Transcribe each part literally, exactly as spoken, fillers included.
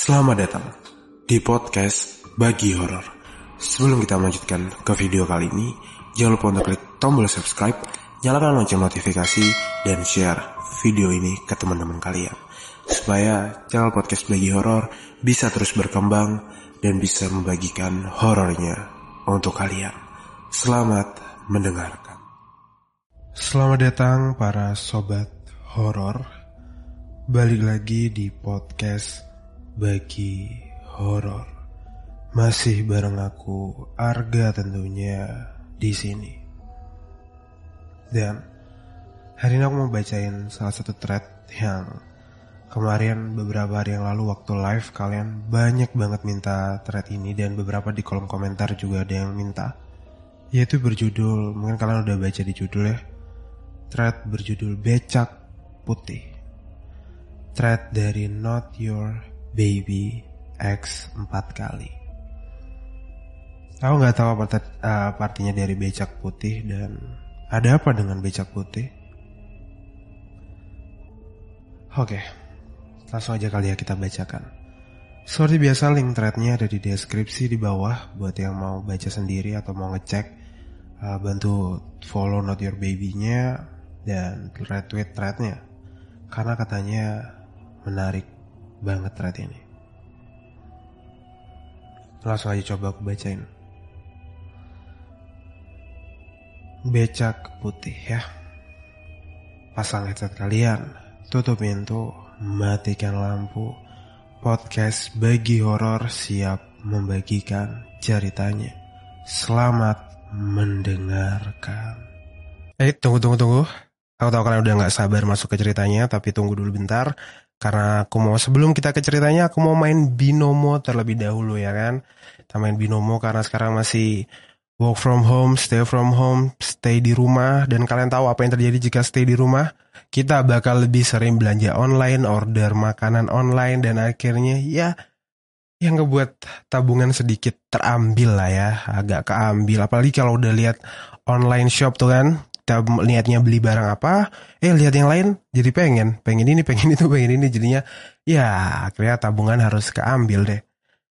Selamat datang di podcast Bagi Horor. Sebelum kita melanjutkan ke video kali ini, jangan lupa untuk klik tombol subscribe, nyalakan lonceng notifikasi, dan share video ini ke teman-teman kalian, supaya channel podcast Bagi Horor bisa terus berkembang dan bisa membagikan horornya untuk kalian. Selamat mendengarkan. Selamat datang para sobat horor. Balik lagi di podcast Bagi Horor. Masih bareng aku, Arga tentunya di sini. Dan hari ini aku mau bacain salah satu thread yang kemarin beberapa hari yang lalu waktu live kalian banyak banget minta thread ini, dan beberapa di kolom komentar juga ada yang minta. Yaitu berjudul, mungkin kalian udah baca di judul ya. Thread berjudul Becak Putih. Thread dari Not Your Baby X empat kali. Aku gak tahu apa, uh, apa artinya dari becak putih, dan ada apa dengan becak putih. Oke, langsung aja kali ya kita bacakan. Seperti biasa, link threadnya ada di deskripsi di bawah. Buat yang mau baca sendiri atau mau ngecek, uh, bantu follow Not Your Baby-nya dan retweet threadnya, karena katanya menarik banget thread ini. Langsung aja coba aku bacain. Becak putih ya. Pasang headset kalian, tutup pintu, matikan lampu. Podcast Bagi Horor siap membagikan ceritanya. Selamat mendengarkan. Eh tunggu tunggu tunggu. Aku tahu kalian udah gak sabar masuk ke ceritanya, tapi tunggu dulu bentar. Karena aku mau, sebelum kita ke ceritanya, aku mau main Binomo terlebih dahulu ya kan. Kita main Binomo karena sekarang masih work from home, stay from home, stay di rumah. Dan kalian tahu apa yang terjadi jika stay di rumah? Kita bakal lebih sering belanja online, order makanan online, dan akhirnya ya yang ngebuat tabungan sedikit terambil lah ya. Agak keambil, apalagi kalau udah lihat online shop tuh kan. Kita lihatnya beli barang apa, eh lihat yang lain jadi pengen, pengen ini, pengen itu, pengen ini, jadinya ya akhirnya tabungan harus keambil deh.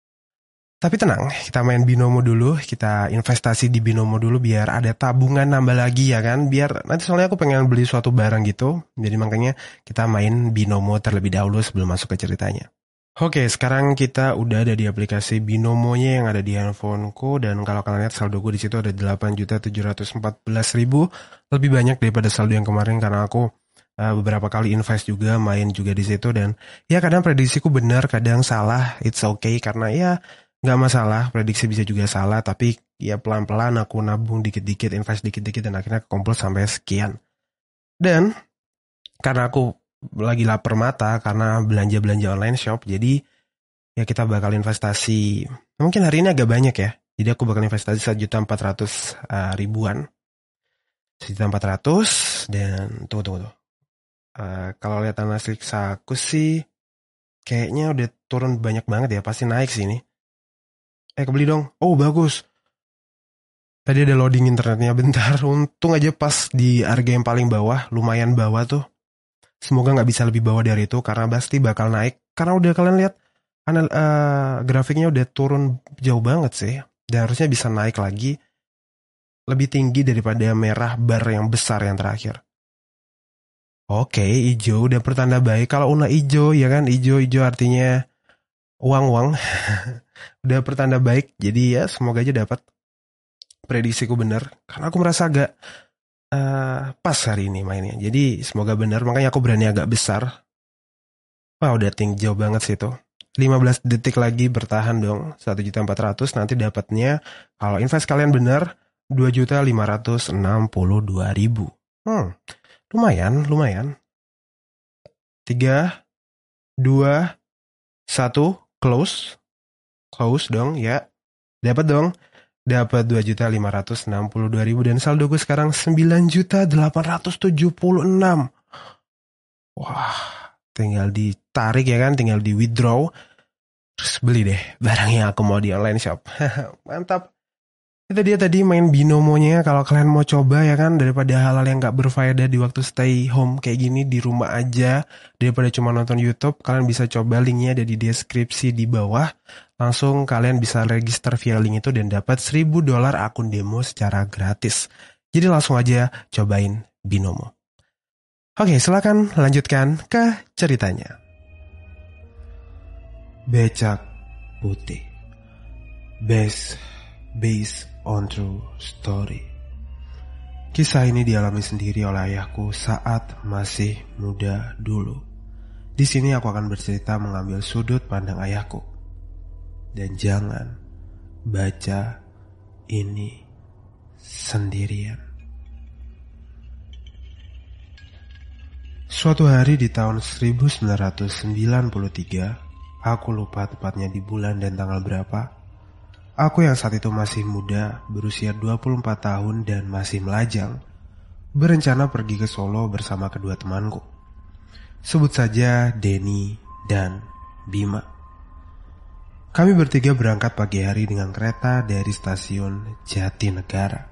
Tapi tenang, kita main Binomo dulu, kita investasi di Binomo dulu biar ada tabungan nambah lagi ya kan, biar nanti soalnya aku pengen beli suatu barang gitu, jadi makanya kita main Binomo terlebih dahulu sebelum masuk ke ceritanya. Oke, sekarang kita udah ada di aplikasi Binomonya yang ada di handphoneku, dan kalau kalian lihat saldo gue di situ ada delapan juta tujuh ratus empat belas ribu, lebih banyak daripada saldo yang kemarin karena aku uh, beberapa kali invest juga, main juga di situ, dan ya kadang prediksiku benar, kadang salah, it's okay karena ya nggak masalah, prediksi bisa juga salah, tapi ya pelan-pelan aku nabung dikit-dikit, invest dikit-dikit, dan akhirnya kekumpul sampai sekian. Dan karena aku lagi lapar mata karena belanja-belanja online shop, jadi ya kita bakal investasi, mungkin hari ini agak banyak ya, jadi aku bakal investasi satu juta empat ratus ribuan, satu juta empat ratus, dan tunggu tunggu tuh uh, kalau lihat analytics aku sih kayaknya udah turun banyak banget ya, pasti naik sih ini. Eh kebeli dong, oh bagus, tadi ada loading internetnya bentar, untung aja pas di harga yang paling bawah, lumayan bawah tuh. Semoga gak bisa lebih bawah dari itu, karena pasti bakal naik. Karena udah kalian lihat anal, uh, grafiknya udah turun jauh banget sih. Dan harusnya bisa naik lagi, lebih tinggi daripada merah bar yang besar yang terakhir. Oke, hijau udah pertanda baik. Kalau udah hijau ya kan, hijau-hijau artinya uang-uang. Udah pertanda baik, jadi ya semoga aja dapat. Prediksiku bener, karena aku merasa agak Uh, pas hari ini mainnya, jadi semoga benar, makanya aku berani agak besar. Wah udah tinggi jauh banget sih tuh, lima belas detik lagi bertahan dong, satu juta empat ratus, nanti dapatnya kalau invest kalian benar dua juta lima ratus enam puluh dua ribu. Hmm, lumayan, lumayan. tiga, dua, satu, close. Close dong ya, dapat dong. Dapat dua juta lima ratus enam puluh dua ribu, dan saldo gue sekarang sembilan juta delapan ratus tujuh puluh enam. Wah, tinggal ditarik ya kan, tinggal di withdraw. Terus beli deh barang yang aku mau di online shop. Mantap. Itu dia tadi main binomonya. Kalau kalian mau coba ya kan, daripada hal-hal yang gak berfaedah di waktu stay home kayak gini di rumah aja, daripada cuma nonton YouTube, kalian bisa coba, linknya ada di deskripsi di bawah. Langsung kalian bisa register via link itu dan dapat seribu dolar akun demo secara gratis. Jadi langsung aja cobain binomo. Oke, silakan lanjutkan ke ceritanya. Becak putih. Based, based on true story. Kisah ini dialami sendiri oleh ayahku saat masih muda dulu. Di sini aku akan bercerita mengambil sudut pandang ayahku. Dan jangan baca ini sendirian. Suatu hari di tahun seribu sembilan ratus sembilan puluh tiga, aku lupa tepatnya di bulan dan tanggal berapa, aku yang saat itu masih muda, berusia dua puluh empat tahun dan masih melajang, berencana pergi ke Solo bersama kedua temanku. Sebut saja Denny dan Bima. Kami bertiga berangkat pagi hari dengan kereta dari stasiun Jatinegara.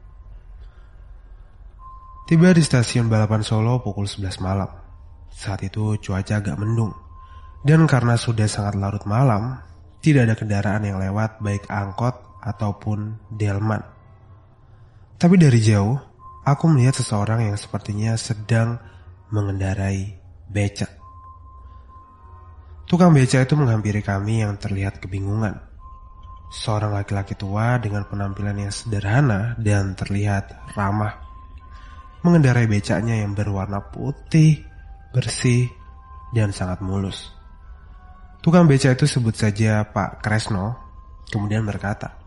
Tiba di stasiun Balapan Solo pukul sebelas malam. Saat itu cuaca agak mendung. Dan karena sudah sangat larut malam, tidak ada kendaraan yang lewat baik angkot ataupun delman. Tapi dari jauh, aku melihat seseorang yang sepertinya sedang mengendarai becak. Tukang becak itu menghampiri kami yang terlihat kebingungan. Seorang laki-laki tua dengan penampilan yang sederhana dan terlihat ramah, mengendarai becaknya yang berwarna putih, bersih, dan sangat mulus. Tukang becak itu sebut saja Pak Kresno, kemudian berkata,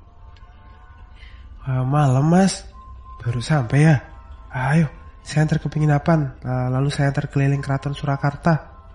"Malam mas, baru sampai ya? Ayo, saya antar ke penginapan, lalu saya antar keliling keraton Surakarta."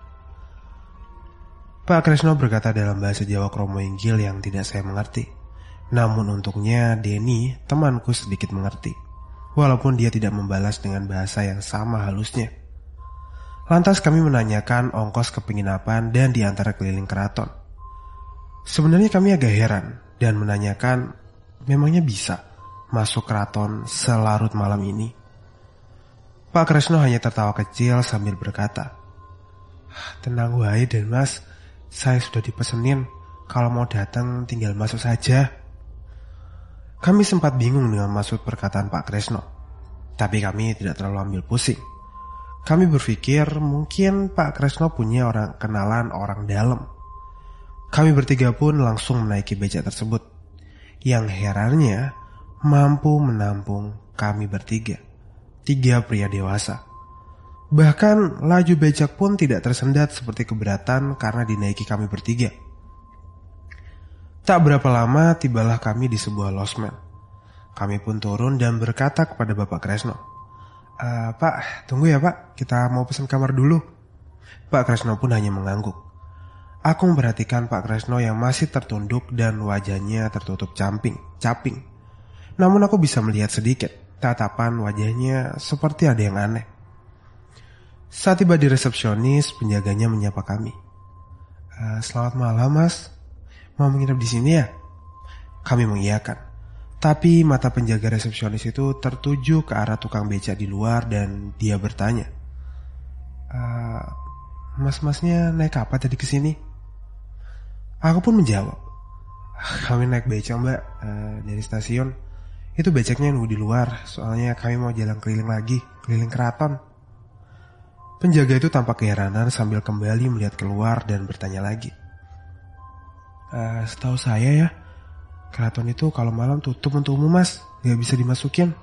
Pak Kresno berkata dalam bahasa Jawa Kromo Inggil yang tidak saya mengerti. Namun untungnya Denny, temanku, sedikit mengerti. Walaupun dia tidak membalas dengan bahasa yang sama halusnya. Lantas kami menanyakan ongkos ke penginapan dan diantar keliling keraton. Sebenarnya kami agak heran dan menanyakan, memangnya bisa masuk keraton selarut malam ini? Pak Kresno hanya tertawa kecil sambil berkata, "Tenang wae Den mas, saya sudah dipesenin, kalau mau datang tinggal masuk saja." Kami sempat bingung dengan maksud perkataan Pak Kresno, tapi kami tidak terlalu ambil pusing. Kami berpikir mungkin Pak Kresno punya orang kenalan orang dalam. Kami bertiga pun langsung menaiki becak tersebut, yang herannya mampu menampung kami bertiga, tiga pria dewasa. Bahkan laju becak pun tidak tersendat seperti keberatan karena dinaiki kami bertiga. Tak berapa lama tibalah kami di sebuah losmen. Kami pun turun dan berkata kepada Bapak Kresno, e, "Pak, tunggu ya Pak, kita mau pesan kamar dulu." Pak Kresno pun hanya mengangguk. Aku memperhatikan Pak Kresno yang masih tertunduk dan wajahnya tertutup camping, caping. Namun aku bisa melihat sedikit, tatapan wajahnya seperti ada yang aneh. Saat tiba di resepsionis, penjaganya menyapa kami. E, "Selamat malam mas, mau menginap di sini ya?" Kami mengiyakan. Tapi mata penjaga resepsionis itu tertuju ke arah tukang becak di luar dan dia bertanya, e, "Mas-masnya naik apa tadi ke sini?" Aku pun menjawab, "Kami naik becak mbak, e, dari stasiun. Itu becaknya nunggu di luar, soalnya kami mau jalan keliling lagi, keliling keraton." Penjaga itu tampak keheranan sambil kembali melihat keluar dan bertanya lagi, Uh, setahu saya ya, keraton itu kalau malam tutup untuk umum mas, gak bisa dimasukin.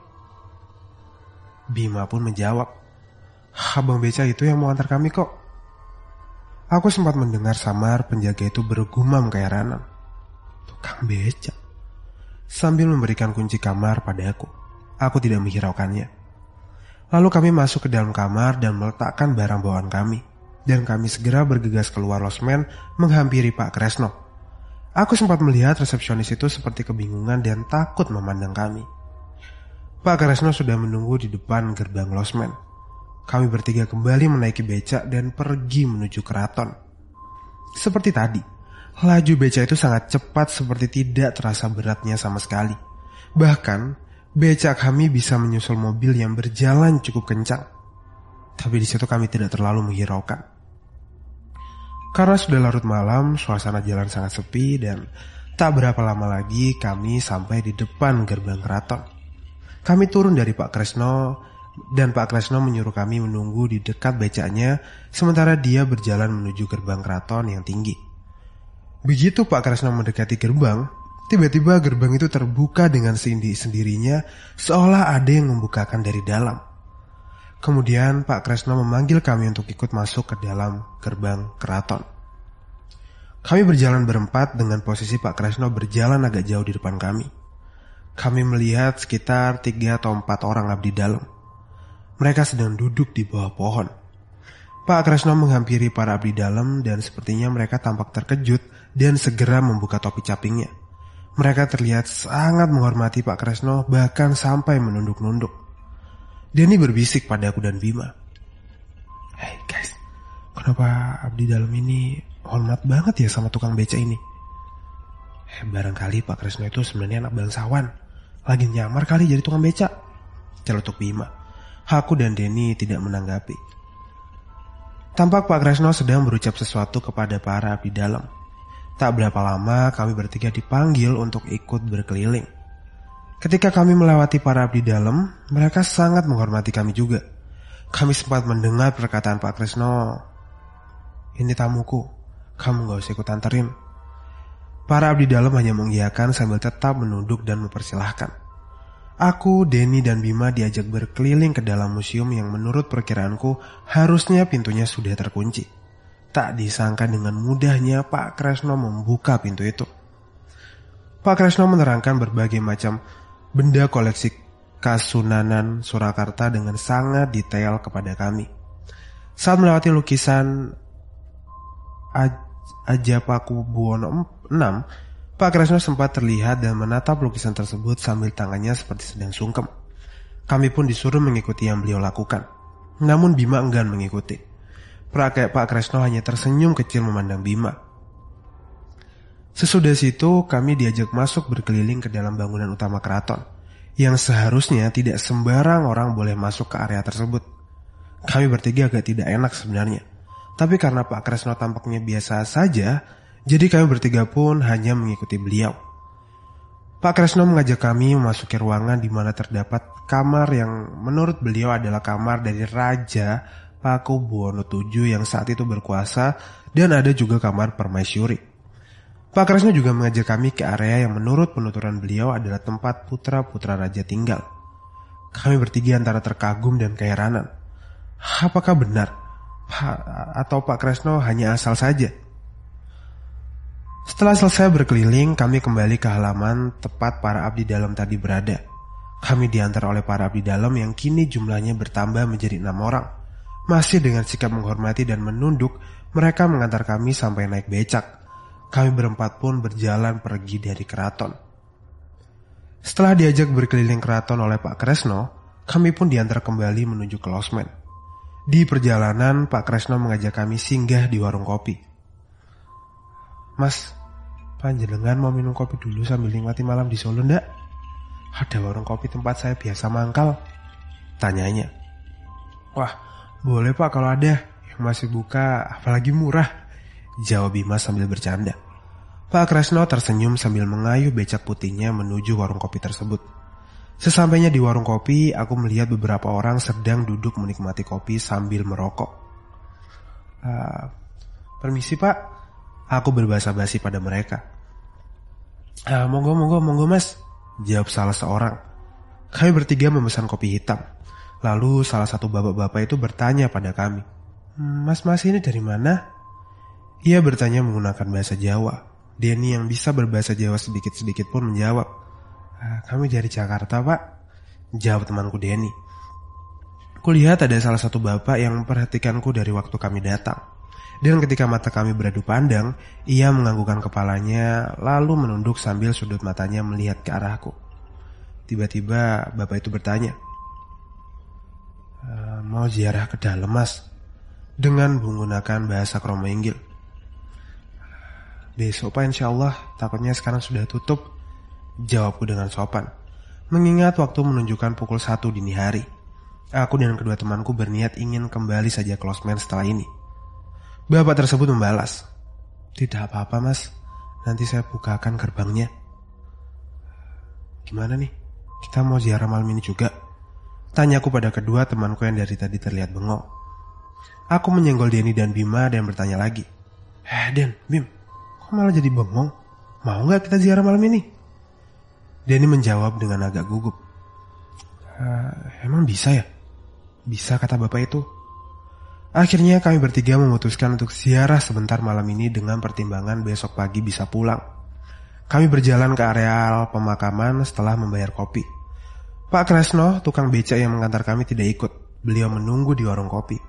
Bima pun menjawab, "Abang becak itu yang mau antar kami kok." Aku sempat mendengar samar penjaga itu bergumam keheranan, "Tukang becak," sambil memberikan kunci kamar padaku. Aku tidak menghiraukannya. Lalu kami masuk ke dalam kamar dan meletakkan barang bawaan kami, dan kami segera bergegas keluar losmen menghampiri Pak Kresno. Aku sempat melihat resepsionis itu seperti kebingungan dan takut memandang kami. Pak Kresno sudah menunggu di depan gerbang losmen. Kami bertiga kembali menaiki becak dan pergi menuju keraton. Seperti tadi, laju becak itu sangat cepat seperti tidak terasa beratnya sama sekali. Bahkan, becak kami bisa menyusul mobil yang berjalan cukup kencang. Tapi di situ kami tidak terlalu menghiraukan. Karena sudah larut malam, suasana jalan sangat sepi dan tak berapa lama lagi kami sampai di depan gerbang keraton. Kami turun dari Pak Kresno dan Pak Kresno menyuruh kami menunggu di dekat becaknya sementara dia berjalan menuju gerbang keraton yang tinggi. Begitu Pak Kresno mendekati gerbang, tiba-tiba gerbang itu terbuka dengan sendiri-sendirinya seolah ada yang membukakan dari dalam. Kemudian Pak Kresno memanggil kami untuk ikut masuk ke dalam gerbang keraton. Kami berjalan berempat dengan posisi Pak Kresno berjalan agak jauh di depan kami. Kami melihat sekitar tiga atau empat orang abdi dalam. Mereka sedang duduk di bawah pohon. Pak Kresno menghampiri para abdi dalam dan sepertinya mereka tampak terkejut dan segera membuka topi capingnya. Mereka terlihat sangat menghormati Pak Kresno bahkan sampai menunduk-nunduk. Denny berbisik pada aku dan Bima. Hey guys, kenapa abdi dalam ini hormat banget ya sama tukang beca ini? Eh, barangkali Pak Kresno itu sebenarnya anak bangsawan. Lagi nyamar kali jadi tukang beca. Celutuk Bima. Aku dan Denny tidak menanggapi. Tampak Pak Kresno sedang berucap sesuatu kepada para abdi dalam. Tak berapa lama kami bertiga dipanggil untuk ikut berkeliling. Ketika kami melewati para abdi dalam, mereka sangat menghormati kami juga. Kami sempat mendengar perkataan Pak Kresno, "Ini tamuku, kamu gak usah ikut anterin." Para abdi dalam hanya mengiyakan sambil tetap menunduk dan mempersilahkan. Aku, Denny, dan Bima diajak berkeliling ke dalam museum yang menurut perkiraanku harusnya pintunya sudah terkunci. Tak disangka dengan mudahnya Pak Kresno membuka pintu itu. Pak Kresno menerangkan berbagai macam benda koleksi Kasunanan Surakarta dengan sangat detail kepada kami. Saat melewati lukisan Aj- Ajapakubuwono enam, Pak Kresno sempat terlihat dan menatap lukisan tersebut sambil tangannya seperti sedang sungkem. Kami pun disuruh mengikuti yang beliau lakukan. Namun Bima enggan mengikuti. Pak Kresno hanya tersenyum kecil memandang Bima. Sesudah situ kami diajak masuk berkeliling ke dalam bangunan utama keraton, yang seharusnya tidak sembarang orang boleh masuk ke area tersebut. Kami bertiga agak tidak enak sebenarnya, tapi karena Pak Kresno tampaknya biasa saja, jadi kami bertiga pun hanya mengikuti beliau. Pak Kresno mengajak kami memasuki ruangan di mana terdapat kamar yang menurut beliau adalah kamar dari Raja Pakubuwono tujuh yang saat itu berkuasa, dan ada juga kamar permaisuri. Pak Kresno juga mengajak kami ke area yang menurut penuturan beliau adalah tempat putra-putra raja tinggal. Kami bertiga antara terkagum dan keheranan. Apakah benar? Pa, atau Pak Kresno hanya asal saja? Setelah selesai berkeliling, kami kembali ke halaman tempat para abdi dalam tadi berada. Kami diantar oleh para abdi dalam yang kini jumlahnya bertambah menjadi enam orang. Masih dengan sikap menghormati dan menunduk, mereka mengantar kami sampai naik becak. Kami berempat pun berjalan pergi dari keraton. Setelah diajak berkeliling keraton oleh Pak Kresno, kami pun diantar kembali menuju ke losmen. Di perjalanan, Pak Kresno mengajak kami singgah di warung kopi. Mas, panjenengan mau minum kopi dulu sambil nikmati malam di Solo ndak? Ada warung kopi tempat saya biasa mangkal, tanyanya. Wah, boleh Pak kalau ada, yang masih buka apalagi murah, jawab Bima sambil bercanda. Pak Kresno tersenyum sambil mengayuh becak putihnya menuju warung kopi tersebut. Sesampainya di warung kopi, aku melihat beberapa orang sedang duduk menikmati kopi sambil merokok. Uh, permisi Pak, aku berbahasa basi pada mereka. Uh, monggo, monggo, monggo Mas, jawab salah seorang. Kami bertiga memesan kopi hitam. Lalu salah satu bapak-bapak itu bertanya pada kami, Mas-mas ini dari mana? Ia bertanya menggunakan bahasa Jawa. Denny yang bisa berbahasa Jawa sedikit-sedikit pun menjawab, kami dari Jakarta Pak, jawab temanku Denny. Kulihat ada salah satu bapak yang memperhatikanku dari waktu kami datang. Dan ketika mata kami beradu pandang, ia menganggukkan kepalanya lalu menunduk sambil sudut matanya melihat ke arahku. Tiba-tiba bapak itu bertanya, e, mau ziarah ke dalam Mas? Dengan menggunakan bahasa Kromo Inggil. Besok Pak insya Allah, takutnya sekarang sudah tutup, jawabku dengan sopan. Mengingat waktu menunjukkan pukul satu dini hari, aku dan kedua temanku berniat ingin kembali saja ke losmen setelah ini. Bapak tersebut membalas, "Tidak apa-apa mas, nanti saya bukakan gerbangnya." "Gimana nih, kita mau ziarah malam ini juga?" tanyaku pada kedua temanku yang dari tadi terlihat bengong. Aku menyenggol Denny dan Bima dan bertanya lagi, "Eh Den, Bim, kok malah jadi bengong? Mau gak kita ziarah malam ini?" Denny menjawab dengan agak gugup, e, "Emang bisa ya?" "Bisa," kata bapak itu. Akhirnya kami bertiga memutuskan untuk ziarah sebentar malam ini dengan pertimbangan besok pagi bisa pulang. Kami berjalan ke areal pemakaman setelah membayar kopi. Pak Kresno, tukang becak yang mengantar kami, tidak ikut. Beliau menunggu di warung kopi.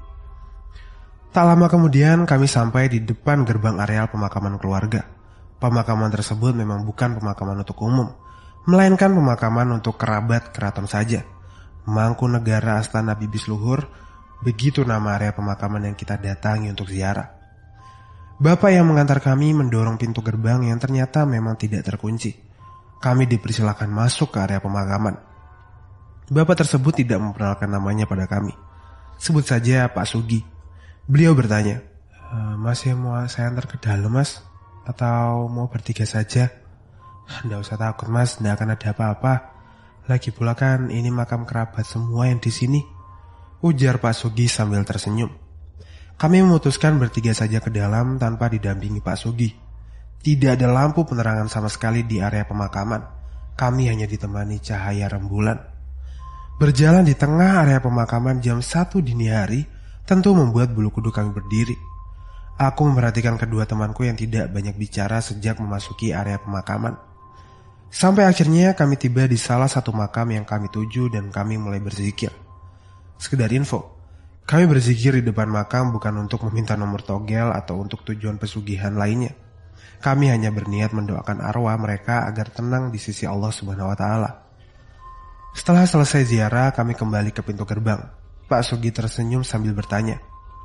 Tak lama kemudian kami sampai di depan gerbang areal pemakaman keluarga. Pemakaman tersebut memang bukan pemakaman untuk umum, melainkan pemakaman untuk kerabat keraton saja. Mangkunegara Astana Bibis Luhur, begitu nama area pemakaman yang kita datangi untuk ziarah. Bapak yang mengantar kami mendorong pintu gerbang yang ternyata memang tidak terkunci. Kami dipersilakan masuk ke area pemakaman. Bapak tersebut tidak memperkenalkan namanya pada kami. Sebut saja Pak Sugi. Beliau bertanya, e, "Mas yang mau saya antar ke dalam mas? Atau mau bertiga saja?" "Nggak usah takut mas, nggak akan ada apa-apa. Lagi pula kan ini makam kerabat semua yang di sini," ujar Pak Sugi sambil tersenyum. Kami memutuskan bertiga saja ke dalam tanpa didampingi Pak Sugi. Tidak ada lampu penerangan sama sekali di area pemakaman. Kami hanya ditemani cahaya rembulan. Berjalan di tengah area pemakaman jam satu dini hari tentu membuat bulu kuduk kami berdiri. Aku memperhatikan kedua temanku yang tidak banyak bicara sejak memasuki area pemakaman. Sampai akhirnya kami tiba di salah satu makam yang kami tuju dan kami mulai berzikir. Sekedar info, kami berzikir di depan makam bukan untuk meminta nomor togel atau untuk tujuan pesugihan lainnya. Kami hanya berniat mendoakan arwah mereka agar tenang di sisi Allah Subhanahu wa taala. Setelah selesai ziarah, kami kembali ke pintu gerbang. Pak Sugi tersenyum sambil bertanya,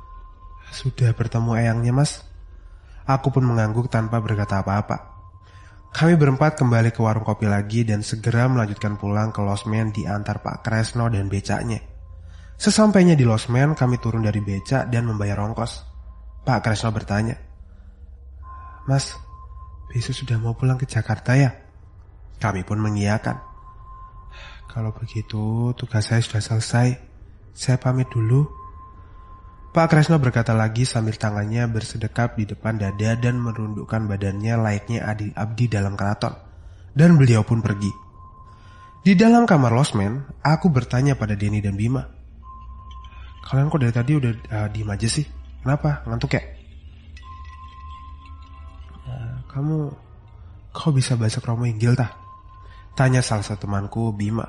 "Sudah bertemu eyangnya mas?" Aku pun mengangguk tanpa berkata apa-apa. Kami berempat kembali ke warung kopi lagi dan segera melanjutkan pulang ke losmen diantar Pak Kresno dan becaknya. Sesampainya di losmen, kami turun dari becak dan membayar ongkos. Pak Kresno bertanya, "Mas, besok sudah mau pulang ke Jakarta ya?" Kami pun mengiyakan. "Kalau begitu tugas saya sudah selesai. Saya pamit dulu." Pak Kresno berkata lagi sambil tangannya bersedekap di depan dada dan merundukkan badannya layaknya adi abdi dalam keraton. Dan beliau pun pergi. Di dalam kamar losmen, aku bertanya pada Denny dan Bima, "Kalian kok dari tadi udah uh, diem aja sih? Kenapa? Ngantuk ya?" Uh, kamu kau bisa bahasa Kromo Inggil tah? Tanya salah satu temanku, Bima.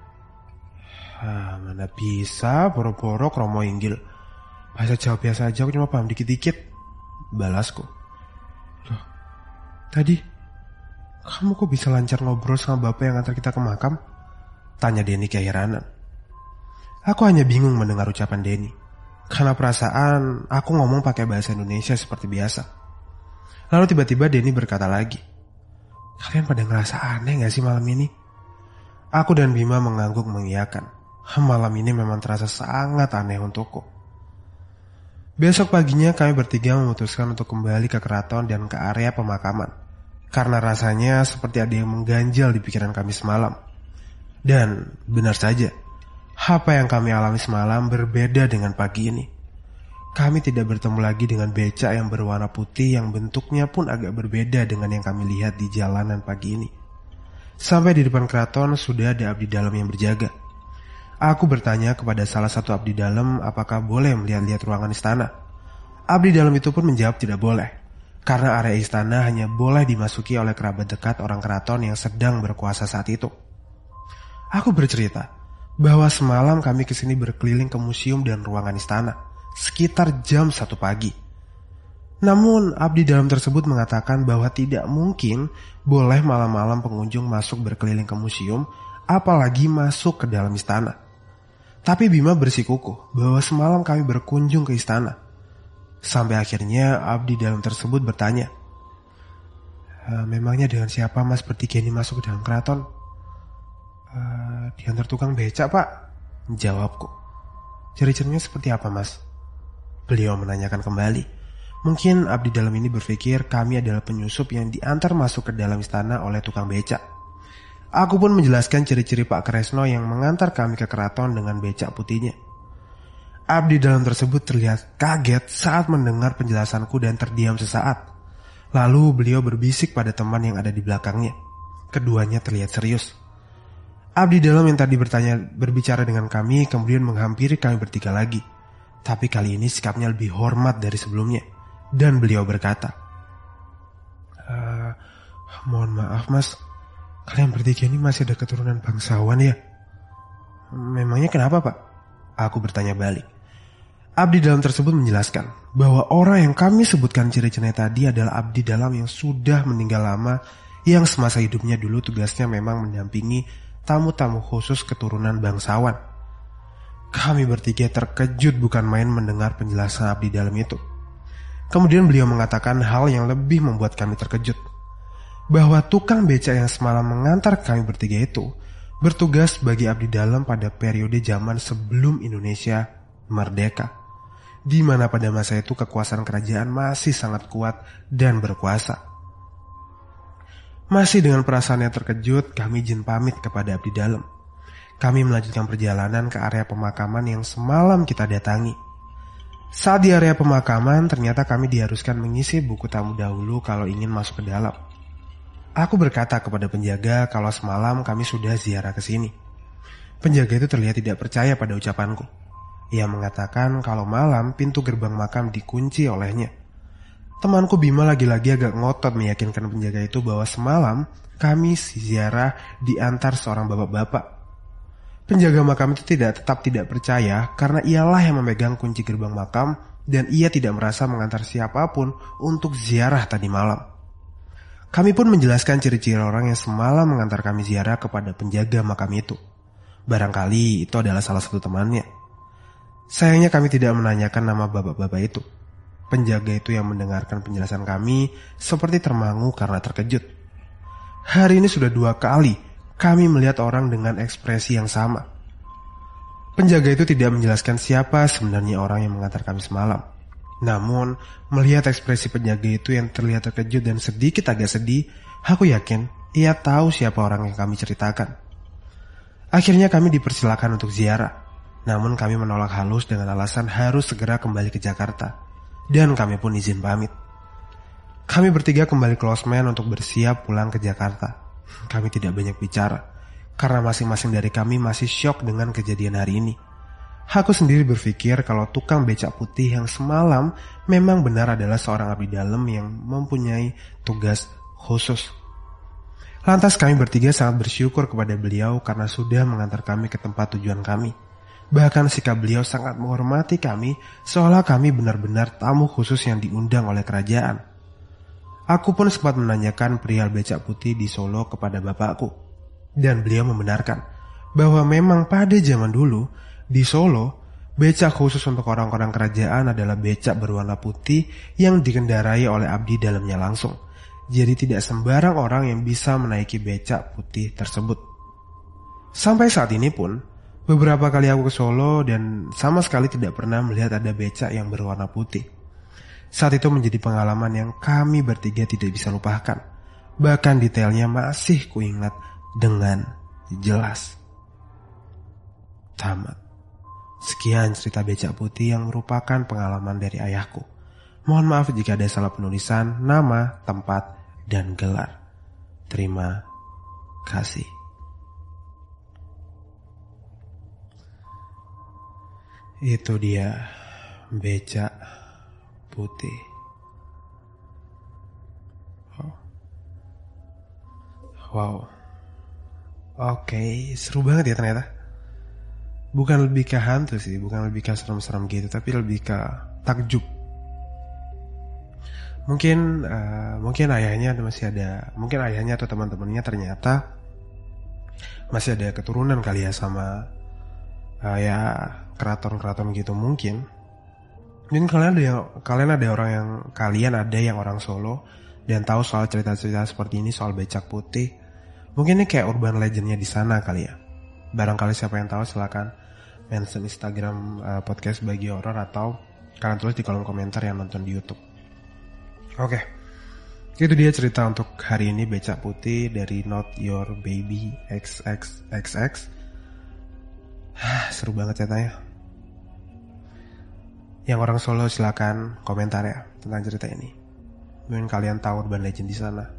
"Ah, mana bisa, boro-boro Kromo Inggil. Bahasa Jawa biasa aja, aku cuma paham dikit-dikit," balasku. "Loh, tadi kamu kok bisa lancar ngobrol sama bapak yang antar kita ke makam?" tanya Denny keheranan. Aku hanya bingung mendengar ucapan Denny, karena perasaan aku ngomong pakai bahasa Indonesia seperti biasa. Lalu tiba-tiba Denny berkata lagi, "Kalian pada ngerasa aneh gak sih malam ini?" Aku dan Bima mengangguk mengiyakan. Malam ini memang terasa sangat aneh untukku. Besok paginya kami bertiga memutuskan untuk kembali ke keraton dan ke area pemakaman, karena rasanya seperti ada yang mengganjal di pikiran kami semalam. Dan benar saja, apa yang kami alami semalam berbeda dengan pagi ini. Kami tidak bertemu lagi dengan becak yang berwarna putih yang bentuknya pun agak berbeda dengan yang kami lihat di jalanan pagi ini. Sampai di depan keraton sudah ada abdi dalam yang berjaga. Aku bertanya kepada salah satu abdi dalam apakah boleh melihat-lihat ruangan istana. Abdi dalam itu pun menjawab tidak boleh, karena area istana hanya boleh dimasuki oleh kerabat dekat orang keraton yang sedang berkuasa saat itu. Aku bercerita bahwa semalam kami kesini berkeliling ke museum dan ruangan istana sekitar jam satu pagi. Namun abdi dalam tersebut mengatakan bahwa tidak mungkin boleh malam-malam pengunjung masuk berkeliling ke museum, apalagi masuk ke dalam istana. Tapi Bima bersikukuh bahwa semalam kami berkunjung ke istana. Sampai akhirnya abdi dalam tersebut bertanya, e, "Memangnya dengan siapa mas bertiga ini masuk ke dalam keraton?" E, diantar tukang becak, Pak, jawabku. Ciri-cirinya seperti apa, Mas? Beliau menanyakan kembali. Mungkin abdi dalam ini berpikir kami adalah penyusup yang diantar masuk ke dalam istana oleh tukang becak. Aku pun menjelaskan ciri-ciri Pak Kresno yang mengantar kami ke keraton dengan becak putihnya. Abdi dalam tersebut terlihat kaget saat mendengar penjelasanku dan terdiam sesaat. Lalu beliau berbisik pada teman yang ada di belakangnya. Keduanya terlihat serius. Abdi dalam yang tadi bertanya berbicara dengan kami kemudian menghampiri kami bertiga lagi. Tapi kali ini sikapnya lebih hormat dari sebelumnya. Dan beliau berkata, uh, mohon maaf, Mas, kalian bertiga ini masih ada keturunan bangsawan ya? Memangnya kenapa, Pak? Aku bertanya balik. Abdi dalam tersebut menjelaskan bahwa orang yang kami sebutkan ciri-cirinya tadi adalah abdi dalam yang sudah meninggal lama, yang semasa hidupnya dulu tugasnya memang mendampingi tamu-tamu khusus keturunan bangsawan. Kami bertiga terkejut bukan main mendengar penjelasan abdi dalam itu. Kemudian beliau mengatakan hal yang lebih membuat kami terkejut. Bahwa tukang becak yang semalam mengantar kami bertiga itu bertugas bagi abdi dalam pada periode zaman sebelum Indonesia merdeka. Di mana pada masa itu kekuasaan kerajaan masih sangat kuat dan berkuasa. Masih dengan perasaan yang terkejut, kami izin pamit kepada abdi dalam. Kami melanjutkan perjalanan ke area pemakaman yang semalam kita datangi. Saat di area pemakaman, ternyata kami diharuskan mengisi buku tamu dahulu kalau ingin masuk ke dalam. Aku berkata kepada penjaga kalau semalam kami sudah ziarah ke sini. Penjaga itu terlihat tidak percaya pada ucapanku. Ia mengatakan kalau malam pintu gerbang makam dikunci olehnya. Temanku Bima lagi-lagi agak ngotot meyakinkan penjaga itu bahwa semalam kami ziarah diantar seorang bapak-bapak. Penjaga makam itu tidak tetap tidak percaya karena ialah yang memegang kunci gerbang makam dan ia tidak merasa mengantar siapapun untuk ziarah tadi malam. Kami pun menjelaskan ciri-ciri orang yang semalam mengantar kami ziarah kepada penjaga makam itu. Barangkali itu adalah salah satu temannya. Sayangnya kami tidak menanyakan nama bapak-bapak itu. Penjaga itu yang mendengarkan penjelasan kami seperti termangu karena terkejut. Hari ini sudah dua kali kami melihat orang dengan ekspresi yang sama. Penjaga itu tidak menjelaskan siapa sebenarnya orang yang mengantar kami semalam. Namun, melihat ekspresi penjaga itu yang terlihat terkejut dan sedikit agak sedih, aku yakin ia tahu siapa orang yang kami ceritakan. Akhirnya kami dipersilakan untuk ziarah. Namun kami menolak halus dengan alasan harus segera kembali ke Jakarta. Dan kami pun izin pamit. Kami bertiga kembali ke losmen untuk bersiap pulang ke Jakarta. Kami tidak banyak bicara, karena masing-masing dari kami masih syok dengan kejadian hari ini. Aku sendiri berpikir kalau tukang becak putih yang semalam memang benar adalah seorang abdi dalam yang mempunyai tugas khusus. Lantas kami bertiga sangat bersyukur kepada beliau karena sudah mengantar kami ke tempat tujuan kami. Bahkan sikap beliau sangat menghormati kami, seolah kami benar-benar tamu khusus yang diundang oleh kerajaan. Aku pun sempat menanyakan perihal becak putih di Solo kepada bapakku. Dan beliau membenarkan bahwa memang pada zaman dulu, di Solo, becak khusus untuk orang-orang kerajaan adalah becak berwarna putih yang dikendarai oleh abdi dalamnya langsung. Jadi tidak sembarang orang yang bisa menaiki becak putih tersebut. Sampai saat ini pun, beberapa kali aku ke Solo dan sama sekali tidak pernah melihat ada becak yang berwarna putih. Saat itu menjadi pengalaman yang kami bertiga tidak bisa lupakan. Bahkan detailnya masih kuingat dengan jelas. Tamat. Sekian cerita becak putih yang merupakan pengalaman dari ayahku. Mohon maaf jika ada salah penulisan, nama, tempat, dan gelar. Terima kasih. Itu dia becak putih. Oh. Wow. Oke, seru banget ya ternyata. Bukan lebih ke hantu sih, bukan lebih ke serem-serem gitu, tapi lebih ke takjub. Mungkin uh, mungkin ayahnya masih ada, mungkin ayahnya atau teman-temannya ternyata masih ada keturunan kali ya sama uh, ya keraton-keraton gitu mungkin. Mungkin kalian ada yang kalian ada orang yang kalian ada yang orang Solo dan tahu soal cerita-cerita seperti ini soal becak putih. Mungkin ini kayak urban legendnya di sana kali ya. Barangkali siapa yang tahu silakan mention Instagram uh, podcast Bagi Horor atau kalian tulis di kolom komentar yang nonton di YouTube. Oke, itu dia cerita untuk hari ini, Becak Putih dari Not Your Baby X X X X. Seru banget ceritanya. Yang orang Solo silakan komentar ya tentang cerita ini. Mungkin kalian tahu urban legend di sana.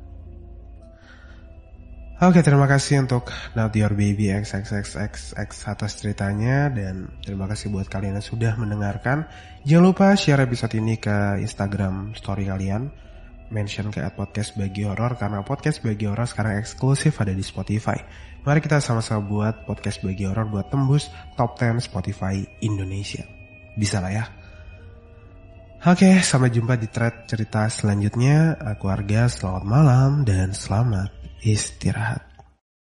Oke, terima kasih untuk Not Your Baby X X X X X atas ceritanya, dan terima kasih buat kalian yang sudah mendengarkan. Jangan lupa share episode ini ke Instagram story kalian, mention ke at podcast Bagi Horor, karena podcast Bagi Horor sekarang eksklusif ada di Spotify. Mari kita sama-sama buat podcast Bagi Horor buat tembus top sepuluh Spotify Indonesia. Bisa lah ya. Oke, sampai jumpa di thread cerita selanjutnya. Aku Arga, selamat malam dan selamat istirahat.